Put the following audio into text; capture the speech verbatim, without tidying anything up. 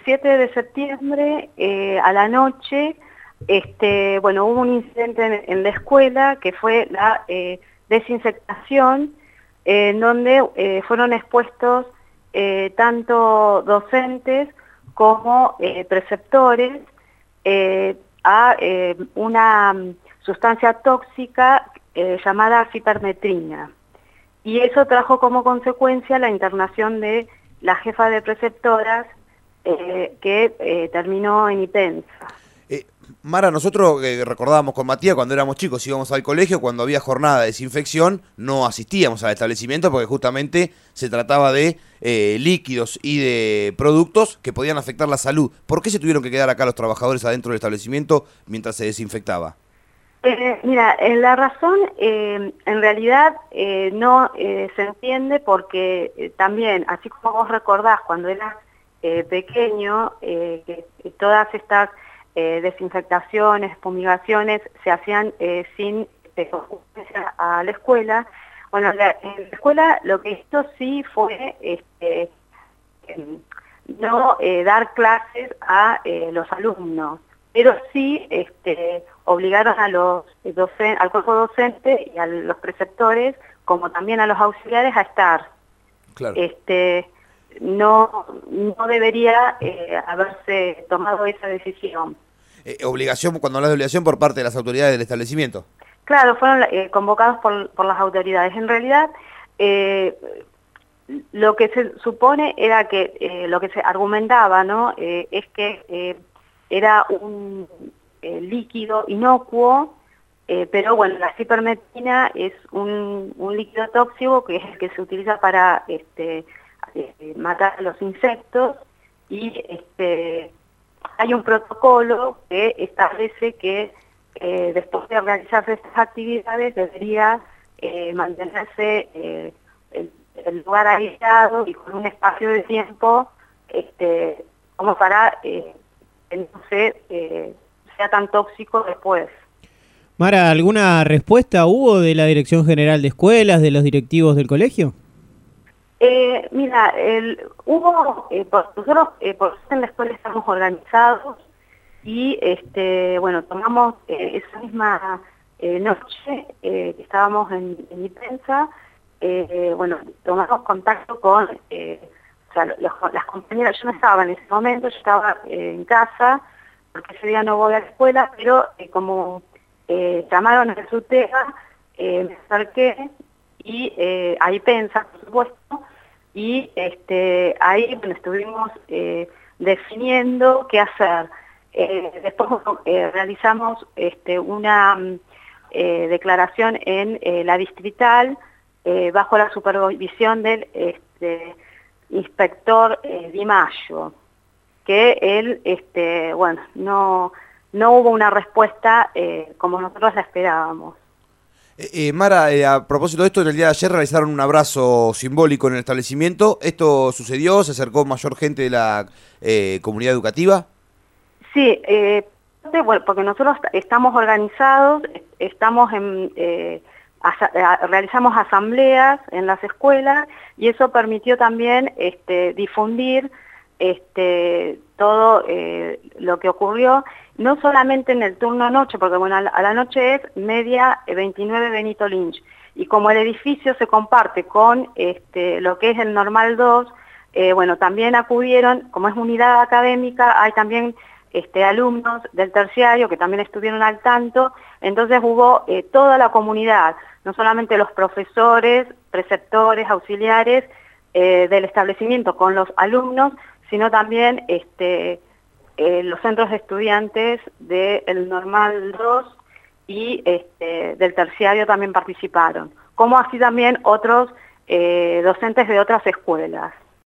siete de septiembre, eh, a la noche, este, bueno, hubo un incidente en, en la escuela que fue la eh, desinfectación, eh, en donde eh, fueron expuestos eh, tanto docentes como eh, preceptores eh, a eh, una sustancia tóxica eh, llamada cipermetrina. Y eso trajo como consecuencia la internación de la jefa de preceptoras eh, que eh, terminó en IPENSA. Eh, Mara, nosotros eh, recordábamos con Matías cuando éramos chicos, íbamos al colegio, cuando había jornada de desinfección, no asistíamos al establecimiento porque justamente se trataba de eh, líquidos y de productos que podían afectar la salud. ¿Por qué se tuvieron que quedar acá los trabajadores adentro del establecimiento mientras se desinfectaba? Eh, mira, en la razón eh, en realidad eh, no eh, se entiende porque eh, también, así como vos recordás cuando eras eh, pequeño, eh, que, que todas estas eh, desinfectaciones, fumigaciones se hacían eh, sin eh, concurrencia a la escuela. Bueno, la, en la escuela lo que hizo sí fue este, eh, no eh, dar clases a eh, los alumnos, pero sí este, obligaron a los docen al cuerpo docente y a los preceptores, como también a los auxiliares, a estar. Claro. Este, no, no debería eh, haberse tomado esa decisión. Eh, obligación, cuando hablas de obligación, por parte de las autoridades del establecimiento. Claro, fueron eh, convocados por, por las autoridades. En realidad, eh, lo que se supone era que, eh, lo que se argumentaba, ¿no? Eh, es que eh, era un eh, líquido inocuo, eh, pero bueno, la cipermetrina es un, un líquido tóxico que es el que se utiliza para este, eh, matar a los insectos, y este, hay un protocolo que establece que eh, después de realizarse estas actividades debería eh, mantenerse eh, el, el lugar aislado y con un espacio de tiempo este, como para eh, que no se, eh, sea tan tóxico después. Mara, ¿alguna respuesta hubo de la Dirección General de Escuelas, de los directivos del colegio? Eh, mira, el, hubo, eh, por, nosotros eh, por en la escuela estamos organizados y este, bueno, tomamos eh, esa misma eh, noche eh, que estábamos en, en IPENSA, eh, bueno, tomamos contacto con eh, o sea, los, las compañeras. Yo no estaba en ese momento, yo estaba eh, en casa, porque ese día no voy a la escuela, pero eh, como eh, llamaron a la SUTEA, eh, me acerqué y eh, ahí pensa, por supuesto, y este, ahí bueno, estuvimos eh, definiendo qué hacer. Eh, después eh, realizamos este, una eh, declaración en eh, la distrital eh, bajo la supervisión del este, inspector eh, Di Maggio, que él, este, bueno, no, no hubo una respuesta eh, como nosotros la esperábamos. Eh, eh, Mara, eh, a propósito de esto, en el día de ayer realizaron un abrazo simbólico en el establecimiento. ¿Esto sucedió? ¿Se acercó mayor gente de la eh, comunidad educativa? Sí, eh, bueno, porque nosotros estamos organizados, estamos en, eh, asa realizamos asambleas en las escuelas y eso permitió también este, difundir este, todo eh, lo que ocurrió, no solamente en el turno noche, porque bueno, a la, a la noche es media veintinueve Benito Lynch, y como el edificio se comparte con este, lo que es el Normal dos, eh, bueno, también acudieron, como es unidad académica, hay también este, alumnos del terciario que también estuvieron al tanto, entonces hubo eh, toda la comunidad, no solamente los profesores, preceptores, auxiliares eh, del establecimiento con los alumnos, sino también este, eh, los centros de estudiantes del Normal dos y este, del terciario también participaron, como así también otros eh, docentes de otras escuelas.